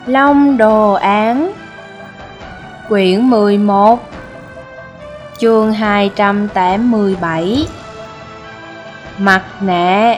Long Đồ Án Quyển 11 Chương 287 Mặt nạ.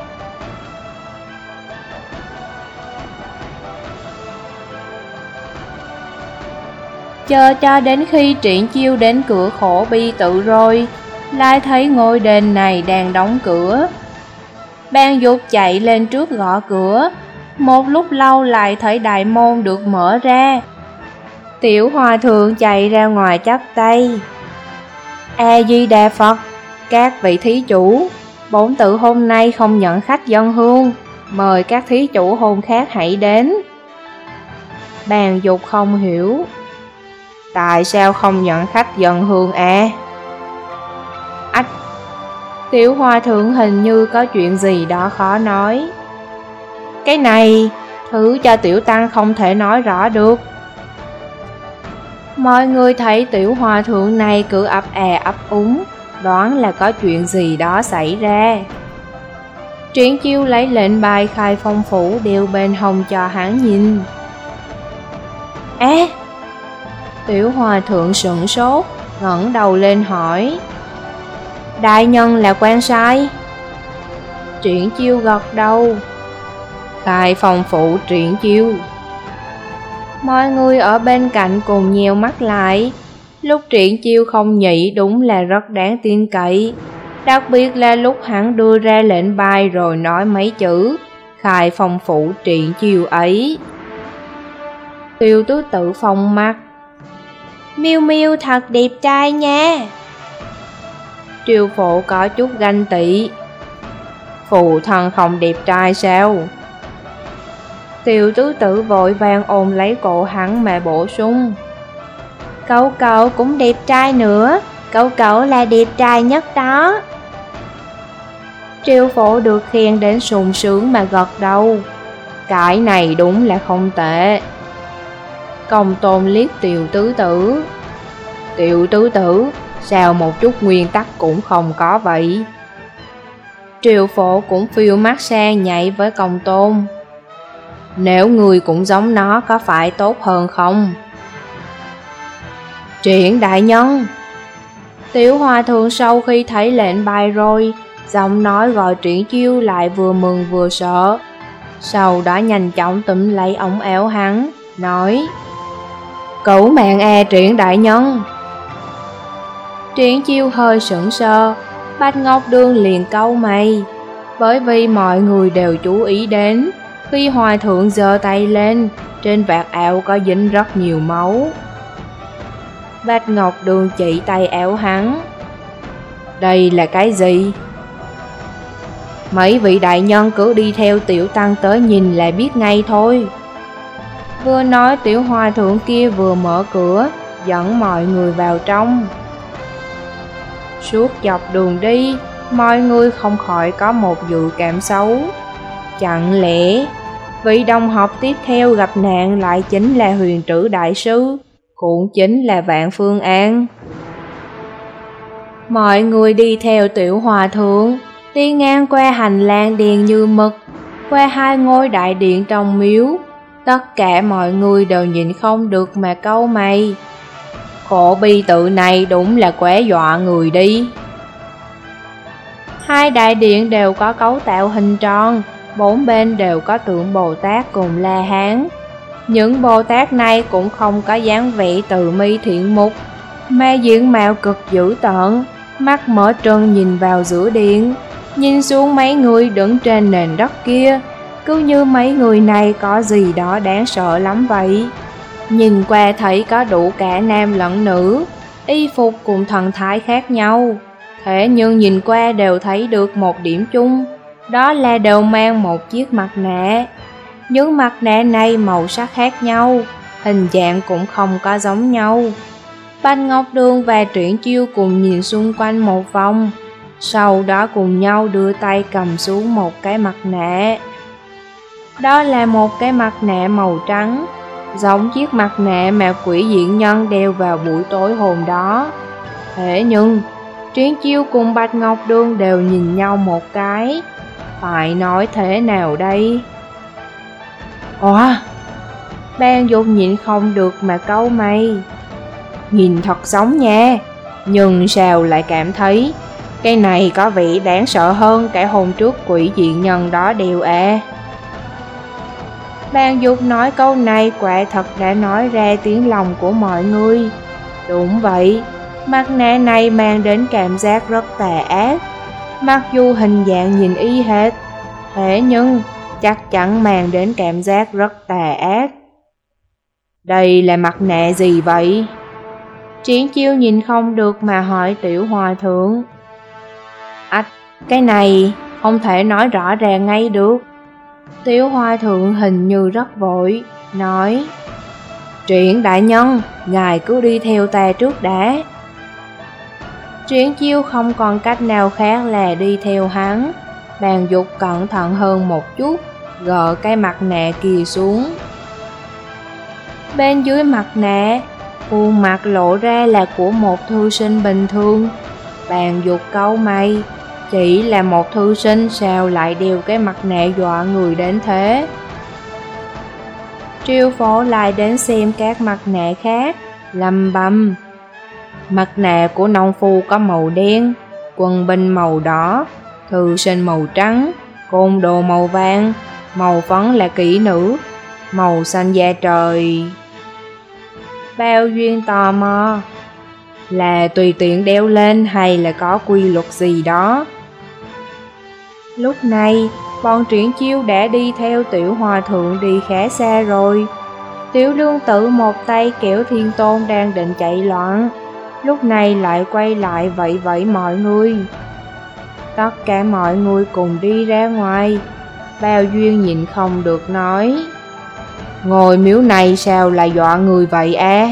Chờ cho đến khi Triển Chiêu đến cửa Khổ Bi Tự rồi, lại thấy ngôi đền này đang đóng cửa. Bèn dục chạy lên trước gõ cửa. Một lúc lâu lại thấy đại môn được mở ra. Tiểu hòa thượng chạy ra ngoài chắp tay: A Di Đà Phật, các vị thí chủ, bổn tự hôm nay không nhận khách dân hương, mời các thí chủ hôm khác hãy đến. Bàn dục không hiểu: Tại sao không nhận khách dân hương à? Ách! Tiểu hòa thượng hình như có chuyện gì đó khó nói. Cái này, thứ cho tiểu tăng không thể nói rõ được. Mọi người thấy tiểu hòa thượng này cứ ấp ấp úng, đoán là có chuyện gì đó xảy ra. Triển Chiêu lấy lệnh bài Khai Phong Phủ đeo bên hông cho hắn nhìn. Tiểu hòa thượng sửng sốt, ngẩng đầu lên hỏi: Đại nhân là quan sai? Triển Chiêu gật đầu: Khai Phong Phủ Triển Chiêu. Mọi người ở bên cạnh cùng nheo mắt lại. Lúc Triển Chiêu không nhị đúng là rất đáng tin cậy, đặc biệt là lúc hắn đưa ra lệnh bài rồi nói mấy chữ Khai Phong Phủ Triển Chiêu ấy. Tiêu Tứ Tự phong mắt: Miêu Miêu thật đẹp trai nha. Triều Phổ có chút ganh tị: Phụ thân không đẹp trai sao? Tiểu Tứ Tự vội vàng ôm lấy cổ hắn mà bổ sung: Cậu cũng đẹp trai nữa, cậu là đẹp trai nhất đó. Triều Phổ được khen đến sung sướng mà gật đầu: Cái này đúng là không tệ. Công Tôn liếc Tiểu Tứ Tự: Tiểu Tứ Tự, sao một chút nguyên tắc cũng không có vậy? Triều Phổ cũng phiêu mắt sang nhảy với Công Tôn: Nếu người cũng giống nó có phải tốt hơn không? Triển đại nhân! Tiểu hòa thượng sau khi thấy lệnh bài rồi, giọng nói gọi Triển Chiêu lại vừa mừng vừa sợ. Sau đó nhanh chóng túm lấy ống áo hắn, nói: Cứu mạng Triển đại nhân! Triển Chiêu hơi sững sờ. Bạch Ngọc Đường liền cau mày, bởi vì mọi người đều chú ý đến khi hòa thượng giơ tay lên, trên vạt áo có dính rất nhiều máu. Bạch Ngọc Đường chỉ tay áo hắn: Đây là cái gì? Mấy vị đại nhân cứ đi theo tiểu tăng tới nhìn là biết ngay thôi. Vừa nói tiểu hòa thượng kia vừa mở cửa, dẫn mọi người vào trong. Suốt dọc đường đi, mọi người không khỏi có một dự cảm xấu. Chẳng lẽ vị đồng học tiếp theo gặp nạn lại chính là Huyền Trữ Đại Sư, cũng chính là Vạn Phương An? Mọi người đi theo tiểu hòa thượng, đi ngang qua hành lang đen như mực, qua hai ngôi đại điện trong miếu. Tất cả mọi người đều nhìn không được mà cau mày. Khổ Bi Tự này đúng là quá dọa người đi. Hai đại điện đều có cấu tạo hình tròn, bốn bên đều có tượng Bồ Tát cùng La Hán. Những Bồ Tát này cũng không có dáng vẻ từ mi thiện mục, mà diện mạo cực dữ tợn, mắt mở trừng nhìn vào giữa điện, nhìn xuống mấy người đứng trên nền đất kia, cứ như mấy người này có gì đó đáng sợ lắm vậy. Nhìn qua thấy có đủ cả nam lẫn nữ, y phục cùng thần thái khác nhau, thế nhưng nhìn qua đều thấy được một điểm chung, đó là đều mang một chiếc mặt nạ. Những mặt nạ này màu sắc khác nhau, hình dạng cũng không có giống nhau. Bạch Ngọc Đường và Triển Chiêu cùng nhìn xung quanh một vòng, sau đó cùng nhau đưa tay cầm xuống một cái mặt nạ. Đó là một cái mặt nạ màu trắng, giống chiếc mặt nạ mà quỷ diện nhân đeo vào buổi tối hôm đó. Thế nhưng Triển Chiêu cùng Bạch Ngọc Đường đều nhìn nhau một cái. Phải nói thế nào đây? Ban Dục nhịn không được mà cau mày. Nhìn thật giống nha, nhưng sao lại cảm thấy cái này có vẻ đáng sợ hơn cả hôm trước quỷ diện nhân đó đều à. Ban Dục nói câu này quả thật đã nói ra tiếng lòng của mọi người. Đúng vậy, mặt nạ này mang đến cảm giác rất tà ác. Mặc dù hình dạng nhìn y hệt, thế nhưng chắc chắn mang đến cảm giác rất tà ác. Đây là mặt nạ gì vậy? Triển Chiêu nhìn không được mà hỏi Tiểu Hòa Thượng. Cái này không thể nói rõ ràng ngay được. Tiểu Hòa Thượng hình như rất vội, nói: Triển đại nhân, ngài cứ đi theo ta trước đã. Triển Chiêu không còn cách nào khác là đi theo hắn. Ban Dục cẩn thận hơn một chút, gỡ cái mặt nạ kia xuống. Bên dưới mặt nạ, khuôn mặt lộ ra là của một thư sinh bình thường. Ban Dục cau mày, chỉ là một thư sinh sao lại đeo cái mặt nạ dọa người đến thế? Triều Phổ lại đến xem các mặt nạ khác, lầm bầm. Mặt nạ của nông phu có màu đen, quân binh màu đỏ, thư sinh màu trắng, côn đồ màu vàng, màu phấn là kỹ nữ, màu xanh da trời. Bao Duyên tò mò, là tùy tiện đeo lên hay là có quy luật gì đó? Lúc này, bọn Triển Chiêu đã đi theo Tiểu Hòa Thượng đi khá xa rồi. Tiểu Lương Tử một tay kéo Thiên Tôn đang định chạy loạn, lúc này lại quay lại vẫy vẫy mọi người. Tất cả mọi người cùng đi ra ngoài. Bao Duyên nhịn không được nói: Ngôi miếu này sao lại dọa người vậy à?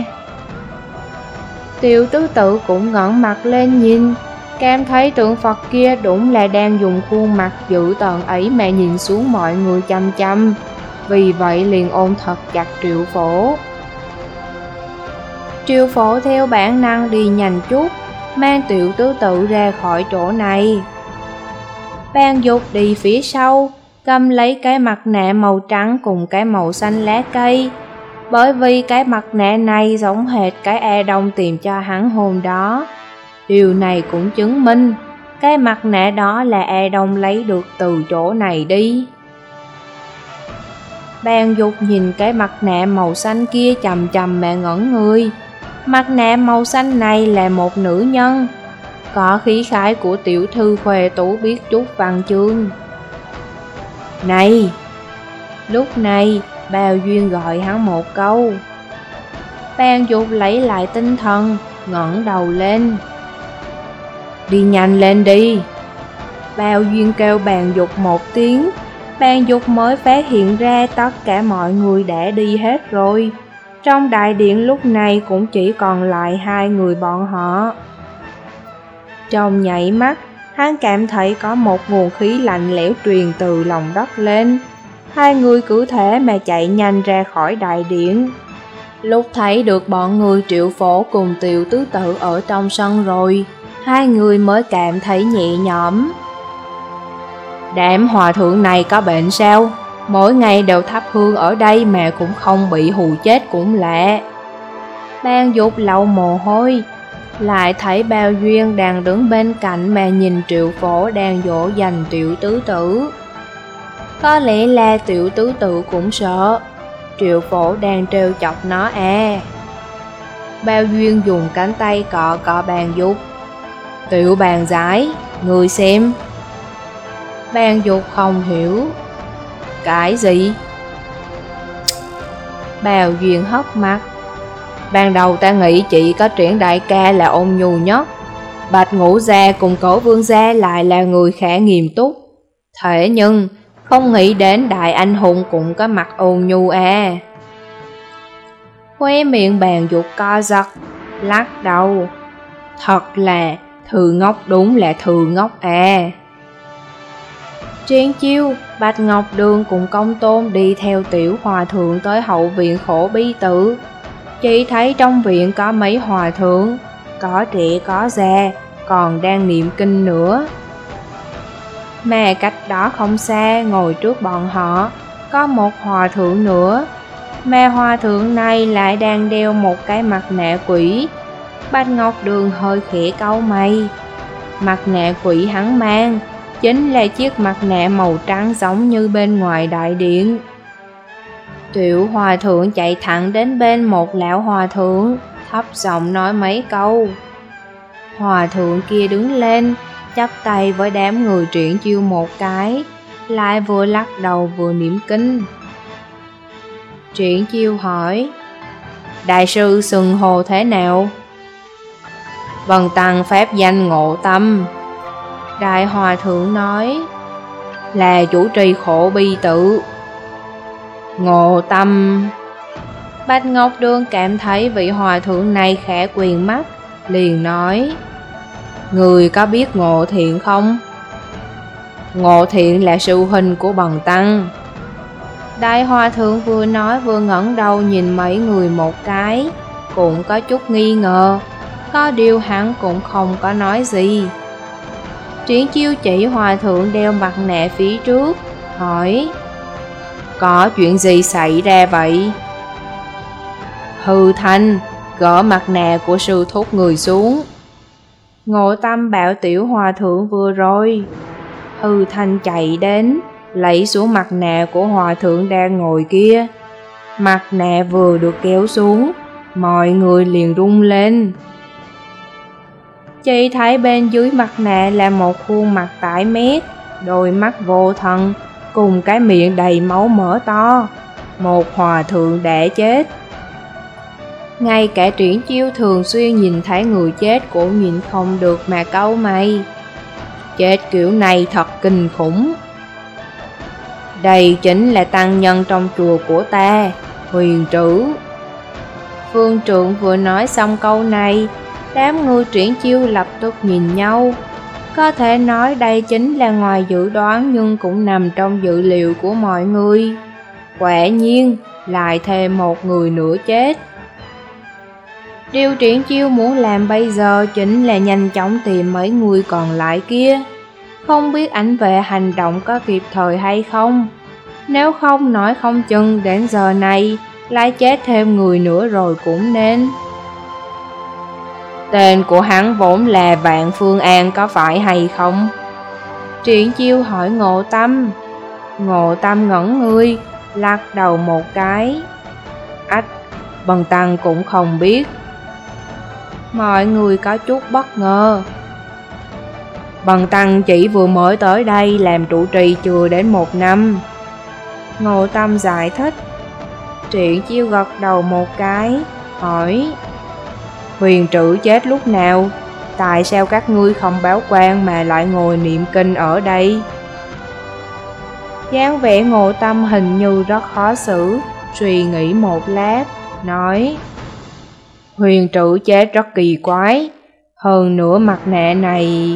Tiểu Tứ Tự cũng ngẩng mặt lên nhìn, cảm thấy tượng Phật kia đúng là đang dùng khuôn mặt dữ tợn ấy mà nhìn xuống mọi người chăm chăm. Vì vậy liền ôm thật chặt Triệu Phổ. Triệu Phổ theo bản năng đi nhanh chút, mang Tiểu Tứ Tự ra khỏi chỗ này. Ban Dục đi phía sau, cầm lấy cái mặt nạ màu trắng cùng cái màu xanh lá cây. Bởi vì cái mặt nạ này giống hệt cái A Đông tìm cho hắn hôm đó. Điều này cũng chứng minh cái mặt nạ đó là A Đông lấy được từ chỗ này đi. Ban Dục nhìn cái mặt nạ màu xanh kia chầm chầm mà ngẩn người. Mặt nạ màu xanh này là một nữ nhân, có khí khái của tiểu thư khoe tú biết chút văn chương. Này! Lúc này, Bao Duyên gọi hắn một câu. Ban Dục lấy lại tinh thần, ngẩng đầu lên. Đi nhanh lên đi! Bao Duyên kêu Ban Dục một tiếng. Ban Dục mới phát hiện ra tất cả mọi người đã đi hết rồi. Trong đại điện lúc này cũng chỉ còn lại hai người bọn họ. Trong nhảy mắt, hắn cảm thấy có một nguồn khí lạnh lẽo truyền từ lòng đất lên. Hai người cứ thế mà chạy nhanh ra khỏi đại điện. Lúc thấy được bọn người Triệu Phổ cùng Tiểu Tứ Tự ở trong sân rồi, hai người mới cảm thấy nhẹ nhõm. Đám hòa thượng này có bệnh sao? Mỗi ngày đều thắp hương ở đây mà cũng không bị hù chết cũng lạ. Ban Dục lau mồ hôi, lại thấy Bao Duyên đang đứng bên cạnh mà nhìn Triệu Phổ đang dỗ dành Tiểu Tứ Tự. Có lẽ là Tiểu Tứ Tự cũng sợ Triệu Phổ đang trêu chọc nó à. Bao Duyên dùng cánh tay cọ cọ Ban Dục. Tiểu bàn giải, người xem. Ban Dục không hiểu. Cái gì? Bao Duyên hất mặt. Ban đầu ta nghĩ chỉ có Triển đại ca là ôn nhu nhất, Bạch Ngũ gia cùng Cổ Vương gia lại là người khá nghiêm túc. Thế nhưng không nghĩ đến đại anh hùng cũng có mặt ôn nhu à. Khóe miệng Ban Dục co giật, lắc đầu. Thật là Thư ngốc, đúng là Thư ngốc à. Triển Chiêu, Bạch Ngọc Đường cùng Công Tôn đi theo Tiểu Hòa Thượng tới hậu viện Khổ Bi Tự. Chỉ thấy trong viện có mấy hòa thượng, có trẻ có già, còn đang niệm kinh nữa. Mà cách đó không xa, ngồi trước bọn họ, có một hòa thượng nữa. mà hòa thượng này lại đang đeo một cái mặt nạ quỷ. Bạch Ngọc Đường hơi khẽ cau mày. Mặt nạ quỷ hắn mang chính là chiếc mặt nạ màu trắng giống như bên ngoài đại điện. Tiểu hòa thượng chạy thẳng đến bên một lão hòa thượng, thấp giọng nói mấy câu. Hòa thượng kia đứng lên, chắp tay với đám người Triển Chiêu một cái, lại vừa lắc đầu vừa niệm kinh. Triển Chiêu hỏi, đại sư xưng hô thế nào? Bần tăng pháp danh Ngộ Tâm. Đại hòa thượng nói, là chủ trì khổ bi tự. Ngộ Tâm. Bạch Ngọc Đường cảm thấy vị hòa thượng này khẽ quyền mắt, liền nói, người có biết Ngộ Thiện không? Ngộ Thiện là sư huynh của bần tăng. Đại hòa thượng vừa nói vừa ngẩng đầu nhìn mấy người một cái, cũng có chút nghi ngờ, có điều hắn cũng không có nói gì. Triển Chiêu chỉ hòa thượng đeo mặt nạ phía trước, hỏi, có chuyện gì xảy ra vậy? Hư Thanh, gỡ mặt nạ của sư thúc người xuống. Ngộ Tâm bảo tiểu hòa thượng vừa rồi. Hư Thanh chạy đến, lấy xuống mặt nạ của hòa thượng đang ngồi kia. Mặt nạ vừa được kéo xuống, mọi người liền rung lên. Chỉ thấy bên dưới mặt nạ là một khuôn mặt tái mét, đôi mắt vô thần, cùng cái miệng đầy máu mỡ to. Một hòa thượng đã chết. Ngay cả Triển Chiêu thường xuyên nhìn thấy người chết cũng nhìn không được mà cau mày. Chết kiểu này thật kinh khủng. Đây chính là tăng nhân trong chùa của ta, Huyền Trữ. Phương Trượng vừa nói xong câu này, đám người Triển Chiêu lập tức nhìn nhau. Có thể nói đây chính là ngoài dự đoán nhưng cũng nằm trong dự liệu của mọi người. Quả nhiên, lại thêm một người nữa chết. Điều Triển Chiêu muốn làm bây giờ chính là nhanh chóng tìm mấy người còn lại kia. Không biết ảnh vệ hành động có kịp thời hay không. Nếu không nói không chừng đến giờ này lại chết thêm người nữa rồi cũng nên. Tên của hắn vốn là Vạn Phương An có phải hay không? Triển Chiêu hỏi Ngộ Tâm. Ngộ Tâm ngẩn người, lắc đầu một cái. Ách, bần tăng cũng không biết. Mọi người có chút bất ngờ. Bần tăng chỉ vừa mới tới đây làm trụ trì chưa đến 1 năm. Ngộ Tâm giải thích. Triển Chiêu gật đầu một cái, hỏi, Huyền Trữ chết lúc nào? Tại sao các ngươi không báo quan mà lại ngồi niệm kinh ở đây? Dáng vẻ Ngộ Tâm hình như rất khó xử, suy nghĩ một lát, nói, Huyền Trữ chết rất kỳ quái, hơn nữa mặt nạ này.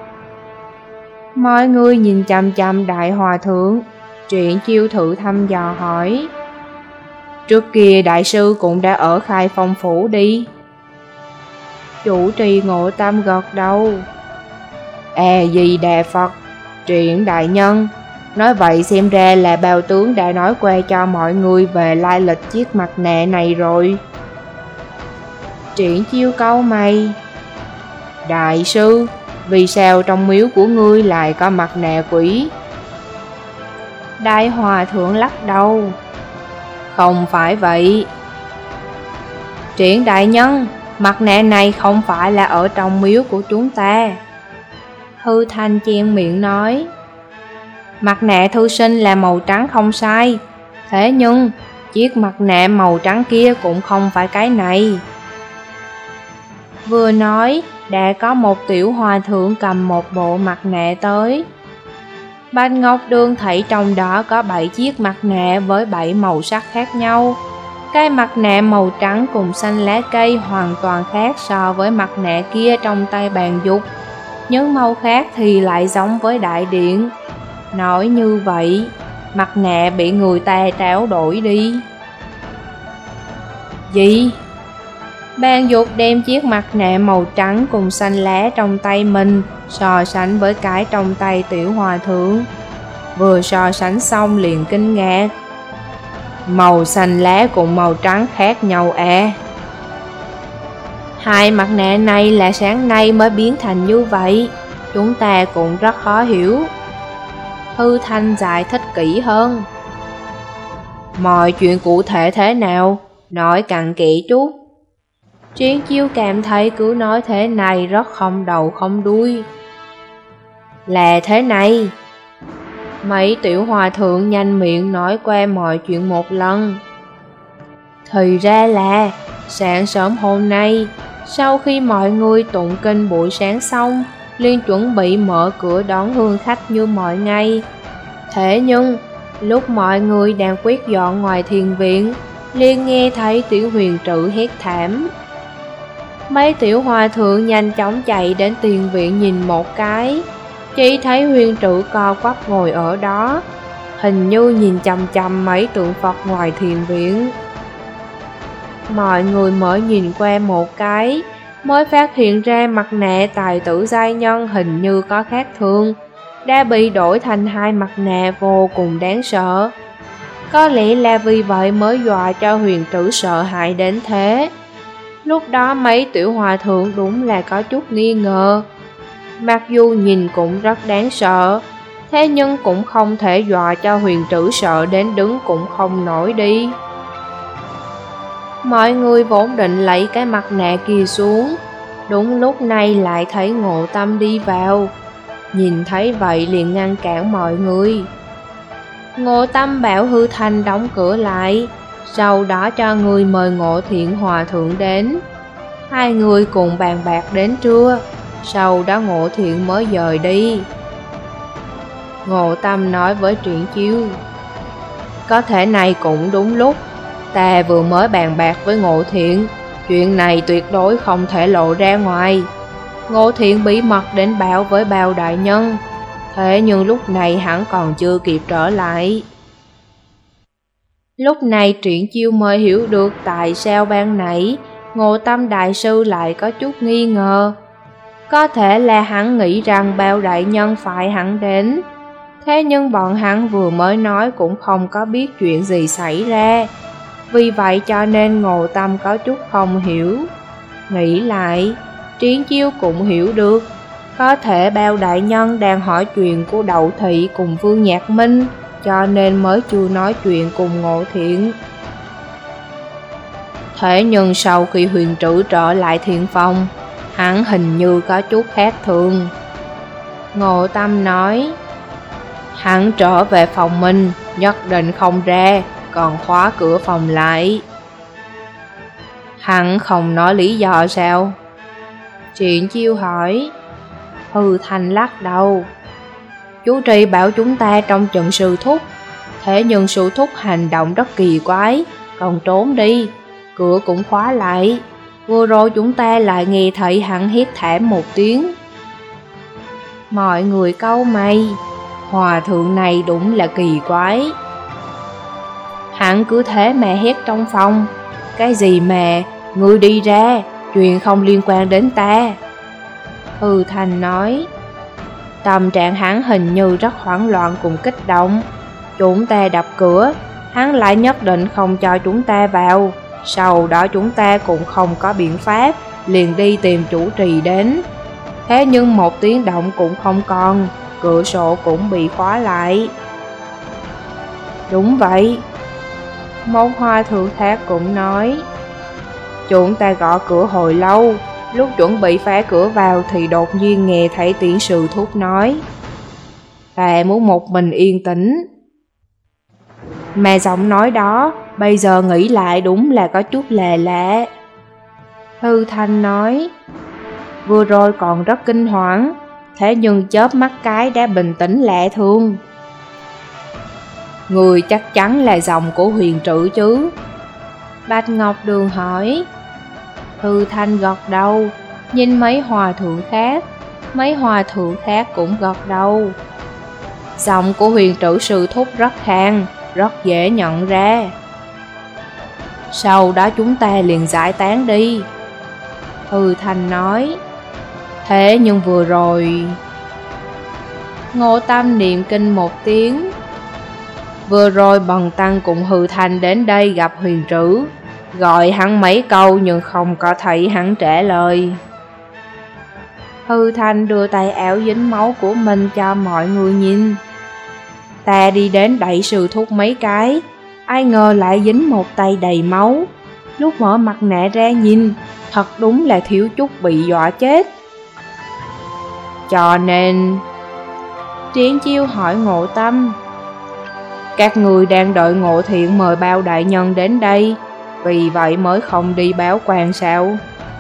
Mọi người nhìn chăm chăm Đại Hòa Thượng. Triển Chiêu thử thăm dò hỏi, trước kia đại sư cũng đã ở Khai Phong Phủ đi. Chủ trì Ngộ Tâm gật đầu. Di Đà Phật, Triển đại nhân. Nói vậy xem ra là Bào tướng đã nói qua cho mọi người về lai lịch chiếc mặt nạ này rồi. Triển Chiêu cau mày. Đại sư, vì sao trong miếu của ngươi lại có mặt nạ quỷ? Đại Hòa Thượng lắc đầu. Không phải vậy. Triển đại nhân, mặt nạ này không phải là ở trong miếu của chúng ta. Hư Thanh chen miệng nói, mặt nạ thư sinh là màu trắng không sai, thế nhưng chiếc mặt nạ màu trắng kia cũng không phải cái này. Vừa nói, đã có một tiểu hòa thượng cầm một bộ mặt nạ tới. Bạch Ngọc Đường thấy trong đó có 7 chiếc mặt nạ với 7 màu sắc khác nhau. Cái mặt nạ màu trắng cùng xanh lá cây hoàn toàn khác so với mặt nạ kia trong tay Bàn Dục. Những màu khác thì lại giống với đại điện. Nói như vậy, mặt nạ bị người ta tráo đổi đi. Gì? Bàn Dục đem chiếc mặt nạ màu trắng cùng xanh lá trong tay mình so sánh với cái trong tay tiểu hòa thượng. Vừa so sánh xong liền kinh ngạc. Màu xanh lá cùng màu trắng khác nhau à? Hai mặt nạ này là sáng nay mới biến thành như vậy, chúng ta cũng rất khó hiểu. Hư Thanh giải thích kỹ hơn. Mọi chuyện cụ thể thế nào? Nói cặn kẽ chút. Triển Chiêu cảm thấy cứ nói thế này rất không đầu không đuôi. Là thế này. Mấy tiểu hòa thượng nhanh miệng nói qua mọi chuyện một lần. Thì ra là sáng sớm hôm nay, sau khi mọi người tụng kinh buổi sáng xong, liền chuẩn bị mở cửa đón hương khách như mọi ngày. Thế nhưng, lúc mọi người đang quét dọn ngoài thiền viện, liền nghe thấy tiểu huyền trự hét thảm. Mấy tiểu hòa thượng nhanh chóng chạy đến tiền viện nhìn một cái, chỉ thấy huyền trự co quắp ngồi ở đó, hình như nhìn chằm chằm mấy tượng Phật ngoài thiền viện. Mọi người mới nhìn qua một cái, mới phát hiện ra mặt nạ tài tử giai nhân hình như có khác thường, đã bị đổi thành hai mặt nạ vô cùng đáng sợ. Có lẽ là vì vậy mới dọa cho huyền tử sợ hãi đến thế. Lúc đó mấy tiểu hòa thượng đúng là có chút nghi ngờ. Mặc dù nhìn cũng rất đáng sợ, thế nhưng cũng không thể dọa cho huyền tử sợ đến đứng cũng không nổi đi. Mọi người vốn định lấy cái mặt nạ kia xuống, đúng lúc này lại thấy Ngộ Tâm đi vào. Nhìn thấy vậy liền ngăn cản mọi người. Ngộ Tâm bảo Hư Thanh đóng cửa lại, sau đó cho người mời Ngộ Thiện hòa thượng đến. Hai người cùng bàn bạc đến trưa, sau đó Ngộ Thiện mới dời đi. Ngộ Tâm nói với Triển Chiêu, có thể này cũng đúng lúc, ta vừa mới bàn bạc với Ngộ Thiện, chuyện này tuyệt đối không thể lộ ra ngoài. Ngộ Thiện bí mật đến báo với Bao đại nhân, thế nhưng lúc này hắn còn chưa kịp trở lại. Lúc này Triển Chiêu mới hiểu được tại sao ban nãy Ngộ Tâm đại sư lại có chút nghi ngờ. Có thể là hắn nghĩ rằng Bao đại nhân phải hắn đến, thế nhưng bọn hắn vừa mới nói cũng không có biết chuyện gì xảy ra. Vì vậy cho nên Ngộ Tâm có chút không hiểu. Nghĩ lại, Triển Chiêu cũng hiểu được, có thể Bao đại nhân đang hỏi chuyện của Đậu Thị cùng Vương Nhạc Minh, cho nên mới chưa nói chuyện cùng Ngộ Thiện. Thế nhưng sau khi huyền trữ trở lại thiền phòng, hắn hình như có chút khác thường. Ngộ Tâm nói, hắn trở về phòng mình, nhất định không ra, còn khóa cửa phòng lại. Hắn không nói lý do sao? Triển Chiêu hỏi. Hư Thanh lắc đầu. Chú Trì bảo chúng ta trong trận sư thúc, thế nhưng sư thúc hành động rất kỳ quái, còn trốn đi, cửa cũng khóa lại. Vừa rồi chúng ta lại nghe thấy hắn hét thảm một tiếng. Mọi người cau mày, hòa thượng này đúng là kỳ quái. Hắn cứ thế mà hét trong phòng, cái gì mà, ngươi đi ra, chuyện không liên quan đến ta. Hư Thanh nói, tâm trạng hắn hình như rất hoảng loạn cùng kích động. Chúng ta đập cửa, hắn lại nhất định không cho chúng ta vào. Sau đó chúng ta cũng không có biện pháp, liền đi tìm chủ trì đến. Thế nhưng một tiếng động cũng không còn, cửa sổ cũng bị khóa lại. Đúng vậy. Một hòa thượng khác cũng nói, chúng ta gõ cửa hồi lâu, lúc chuẩn bị phá cửa vào thì đột nhiên nghe thấy tiếng sư thúc nói, ta muốn một mình yên tĩnh. Mà giọng nói đó, bây giờ nghĩ lại đúng là có chút lạ lạ. Hư Thanh nói, vừa rồi còn rất kinh hoảng, thế nhưng chớp mắt cái đã bình tĩnh lạ thường. Người chắc chắn là giọng của huyền trữ chứ? Bạch Ngọc Đường hỏi. Hư Thanh gật đầu, nhìn mấy hòa thượng khác cũng gật đầu. Giọng của huyền trữ sư thúc rất khàn, rất dễ nhận ra. Sau đó chúng ta liền giải tán đi. Hư Thanh nói. Thế nhưng vừa rồi... Ngộ Tâm niệm kinh một tiếng. Vừa rồi Bần Tăng cùng Hư Thanh đến đây gặp Huyền Trữ, gọi hắn mấy câu nhưng không có thấy hắn trả lời. Hư Thanh đưa tay áo dính máu của mình cho mọi người nhìn. Ta đi đến đẩy sư thúc mấy cái, ai ngờ lại dính một tay đầy máu. Lúc mở mặt nạ ra nhìn, thật đúng là thiếu chút bị dọa chết. Cho nên... Triển Chiêu hỏi Ngộ Tâm. Các người đang đợi Ngộ Thiện mời bao đại nhân đến đây, vì vậy mới không đi báo quan sao?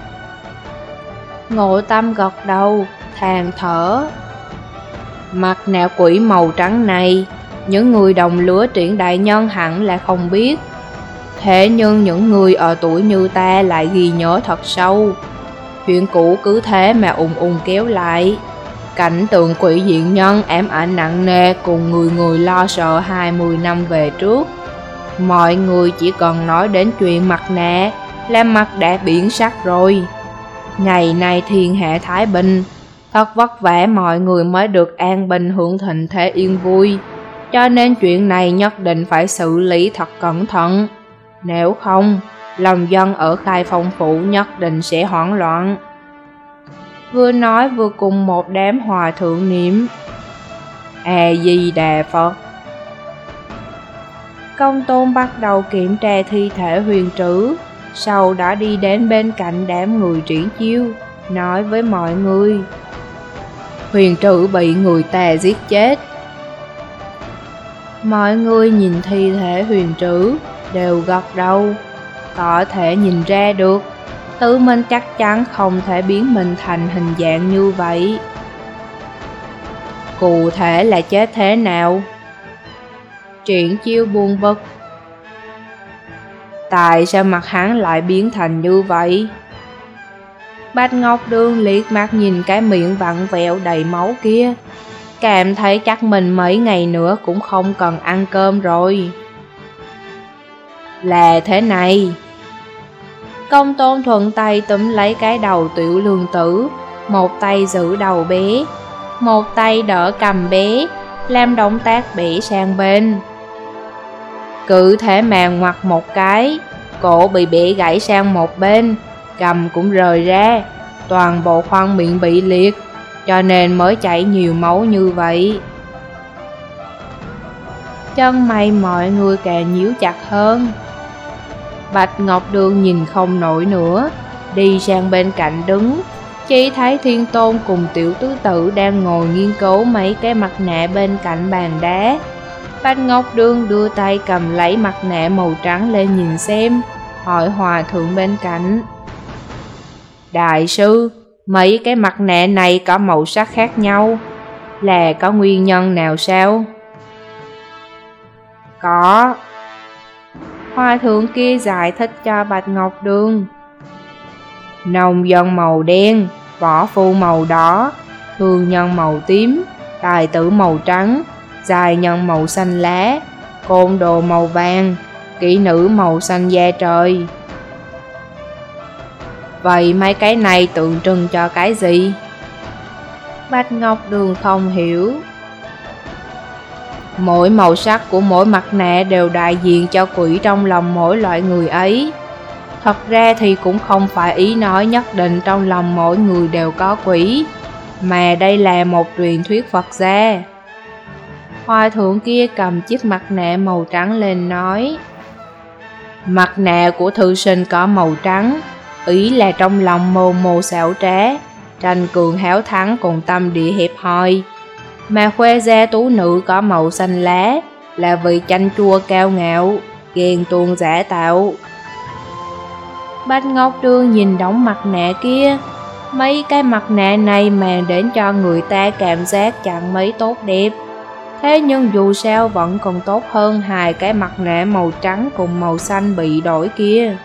Ngộ Tâm gật đầu, than thở. Mặt nạ quỷ màu trắng này, những người đồng lứa Triển đại nhân hẳn là không biết. Thế nhưng những người ở tuổi như ta lại ghi nhớ thật sâu. Chuyện cũ cứ thế mà ùn kéo lại. Cảnh tượng quỷ diện nhân ám ảnh nặng nề cùng người người lo sợ 20 năm về trước. Mọi người chỉ cần nói đến chuyện mặt nạ là mặt đã biến sắc rồi. Ngày nay thiên hạ thái bình, thật vất vả mọi người mới được an bình hưởng thịnh thế yên vui. Cho nên chuyện này nhất định phải xử lý thật cẩn thận. Nếu không, lòng dân ở Khai Phong Phủ nhất định sẽ hoảng loạn. Vừa nói vừa cùng một đám hòa thượng niệm A-di-đà Phật. Công Tôn bắt đầu kiểm tra thi thể Huyền Trữ, sau đó đi đến bên cạnh đám người Triển Chiêu, nói với mọi người. Huyền Trữ bị người ta giết chết. Mọi người nhìn thi thể Huyền Trữ đều gật đầu, có thể nhìn ra được tự mình chắc chắn không thể biến mình thành hình dạng như vậy. Cụ thể là chết thế nào? Triển Chiêu buồn bực. Tại sao mặt hắn lại biến thành như vậy? Bạch Ngọc Đường liếc mắt nhìn cái miệng vặn vẹo đầy máu kia, cảm thấy chắc mình mấy ngày nữa cũng không cần ăn cơm rồi. Là thế này. Công Tôn thuận tay túm lấy cái đầu Tiểu Lương Tử, một tay giữ đầu bé, một tay đỡ cầm bé, làm động tác bẻ sang bên. Cứ thế mà ngoặt một cái, cổ bị bẻ gãy sang một bên, cầm cũng rời ra, toàn bộ khoang miệng bị liệt, cho nên mới chảy nhiều máu như vậy. Chân mày mọi người càng nhíu chặt hơn. Bạch Ngọc Đường nhìn không nổi nữa, đi sang bên cạnh đứng, chỉ thấy Thiên Tôn cùng Tiểu Tứ Tử đang ngồi nghiên cứu mấy cái mặt nạ bên cạnh bàn đá. Bạch Ngọc Đường đưa tay cầm lấy mặt nạ màu trắng lên nhìn xem, hỏi hòa thượng bên cạnh. Đại sư, mấy cái mặt nạ này có màu sắc khác nhau, là có nguyên nhân nào sao? Có. Hòa thượng kia giải thích cho Bạch Ngọc Đường. Nông dân màu đen, võ phu màu đỏ, thương nhân màu tím, tài tử màu trắng, giai nhân màu xanh lá, côn đồ màu vàng, kỹ nữ màu xanh da trời. Vậy mấy cái này tượng trưng cho cái gì? Bạch Ngọc Đường không hiểu. Mỗi màu sắc của mỗi mặt nạ đều đại diện cho quỷ trong lòng mỗi loại người ấy. Thật ra thì cũng không phải ý nói nhất định trong lòng mỗi người đều có quỷ, mà đây là một truyền thuyết Phật gia. Hòa thượng kia cầm chiếc mặt nạ màu trắng lên nói. Mặt nạ của thư sinh có màu trắng, ý là trong lòng mồ mồ xảo trá, tranh cường háo thắng cùng tâm địa hẹp hòi. Mà khoe gia tú nữ có màu xanh lá, là vì chanh chua cao ngạo, ghen tuông giả tạo. Bạch Ngọc Đường nhìn đống mặt nạ kia, mấy cái mặt nạ này mang đến cho người ta cảm giác chẳng mấy tốt đẹp. Thế nhưng dù sao vẫn còn tốt hơn hai cái mặt nạ màu trắng cùng màu xanh bị đổi kia.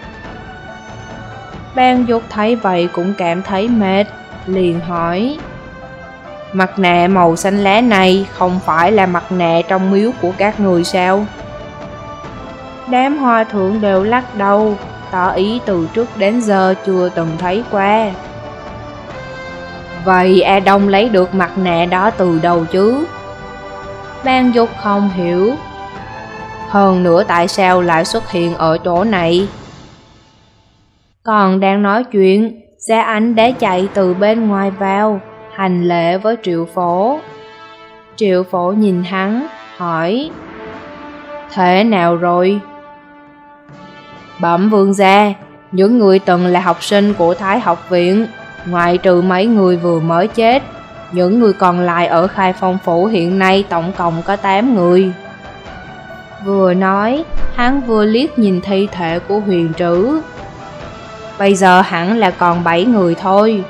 Ban Dục thấy vậy cũng cảm thấy mệt, liền hỏi. Mặt nạ màu xanh lá này không phải là mặt nạ trong miếu của các người sao? Đám hòa thượng đều lắc đầu, tỏ ý từ trước đến giờ chưa từng thấy qua. Vậy A Đông lấy được mặt nạ đó từ đâu chứ? Ban Dục không hiểu. Hơn nữa tại sao lại xuất hiện ở chỗ này? Còn đang nói chuyện, Gia Ảnh đã chạy từ bên ngoài vào, hành lễ với Triệu Phổ. Triệu Phổ nhìn hắn, hỏi: Thế nào rồi? Bẩm vương gia, những người từng là học sinh của Thái học viện, ngoại trừ mấy người vừa mới chết, những người còn lại ở Khai Phong phủ hiện nay tổng cộng có 8 người. Vừa nói, hắn vừa liếc nhìn thi thể của Huyền Trữ. Bây giờ hẳn là còn 7 người thôi.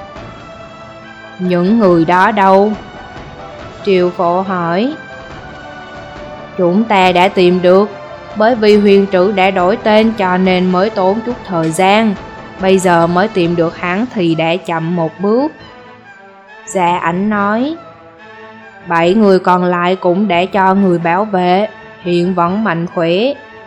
Những người đó đâu? Triệu Phổ hỏi. Chúng ta đã tìm được, bởi vì Huyền Trữ đã đổi tên cho nên mới tốn chút thời gian. Bây giờ mới tìm được hắn thì đã chậm một bước. Gia Ảnh nói. 7 người còn lại cũng đã cho người bảo vệ, hiện vẫn mạnh khỏe.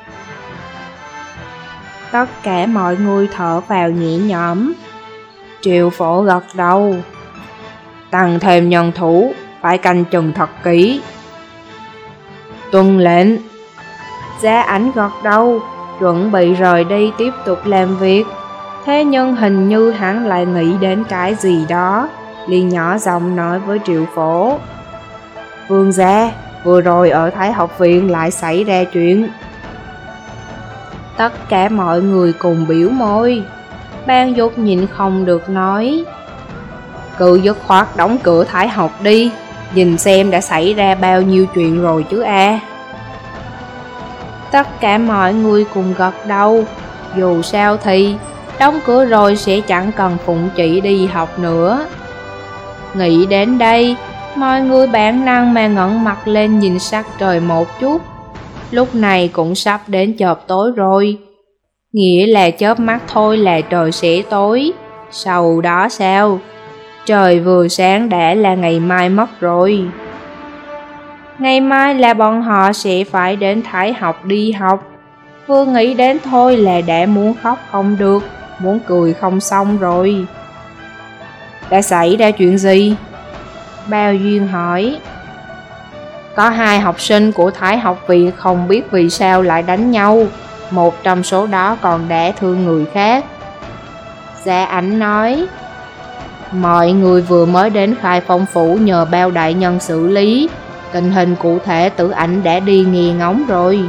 Tất cả mọi người thở vào nhẹ nhõm. Triệu Phổ gật đầu. Tăng thêm nhân thủ, phải canh chừng thật kỹ. Tuân lệnh. Gia Ảnh gật đầu, chuẩn bị rời đi tiếp tục làm việc. Thế nhưng hình như hắn lại nghĩ đến cái gì đó, liền nhỏ giọng nói với Triệu Phổ. Vương gia, vừa rồi ở Thái học viện lại xảy ra chuyện. Tất cả mọi người cùng biểu môi. Ban Dục nhịn không được nói. Cứ dứt khoát đóng cửa Thái học đi, nhìn xem đã xảy ra bao nhiêu chuyện rồi chứ a. Tất cả mọi người cùng gật đầu. Dù sao thì đóng cửa rồi sẽ chẳng cần Phụng Chỉ đi học nữa. Nghĩ đến đây, mọi người bản năng mà ngẩng mặt lên nhìn sắc trời một chút. Lúc này cũng sắp đến chợp tối rồi. Nghĩa là chớp mắt thôi là trời sẽ tối. Sau đó sao? Trời vừa sáng đã là ngày mai mất rồi. Ngày mai là bọn họ sẽ phải đến Thái học đi học. Vừa nghĩ đến thôi là đã muốn khóc không được, muốn cười không xong rồi. Đã xảy ra chuyện gì? Bao Duyên hỏi. Có 2 học sinh của Thái học viện không biết vì sao lại đánh nhau. Một trong số đó còn đã thương người khác. Gia Ảnh nói. Mọi người vừa mới đến Khai Phong phủ nhờ Bao đại nhân xử lý. Tình hình cụ thể Tử Ảnh đã đi nghe ngóng rồi.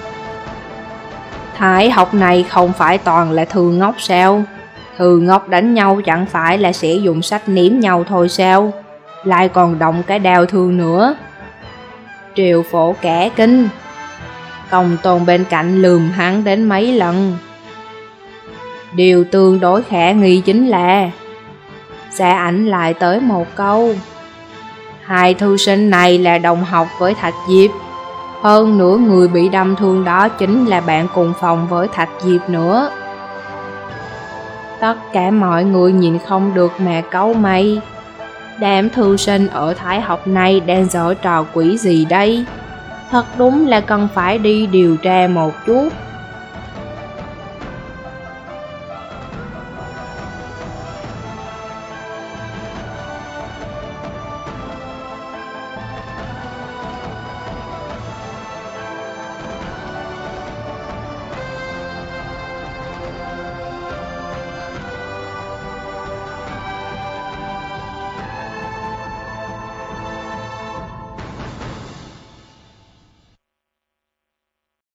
Thái học này không phải toàn là thư ngốc sao? Thư ngốc đánh nhau chẳng phải là sẽ dùng sách ném nhau thôi sao? Lại còn động cái đao thương nữa. Triệu Phổ cả kinh. Công Tôn bên cạnh lườm hắn đến mấy lần. Điều tương đối khả nghi chính là Gia Ảnh lại tới một câu. 2 thư sinh này là đồng học với Thạch Diệp. Hơn nữa người bị đâm thương đó chính là bạn cùng phòng với Thạch Diệp nữa. Tất cả mọi người nhìn không được mà cau mày. Đám thư sinh ở Thái học này đang giở trò quỷ gì đây? Thật đúng là cần phải đi điều tra một chút.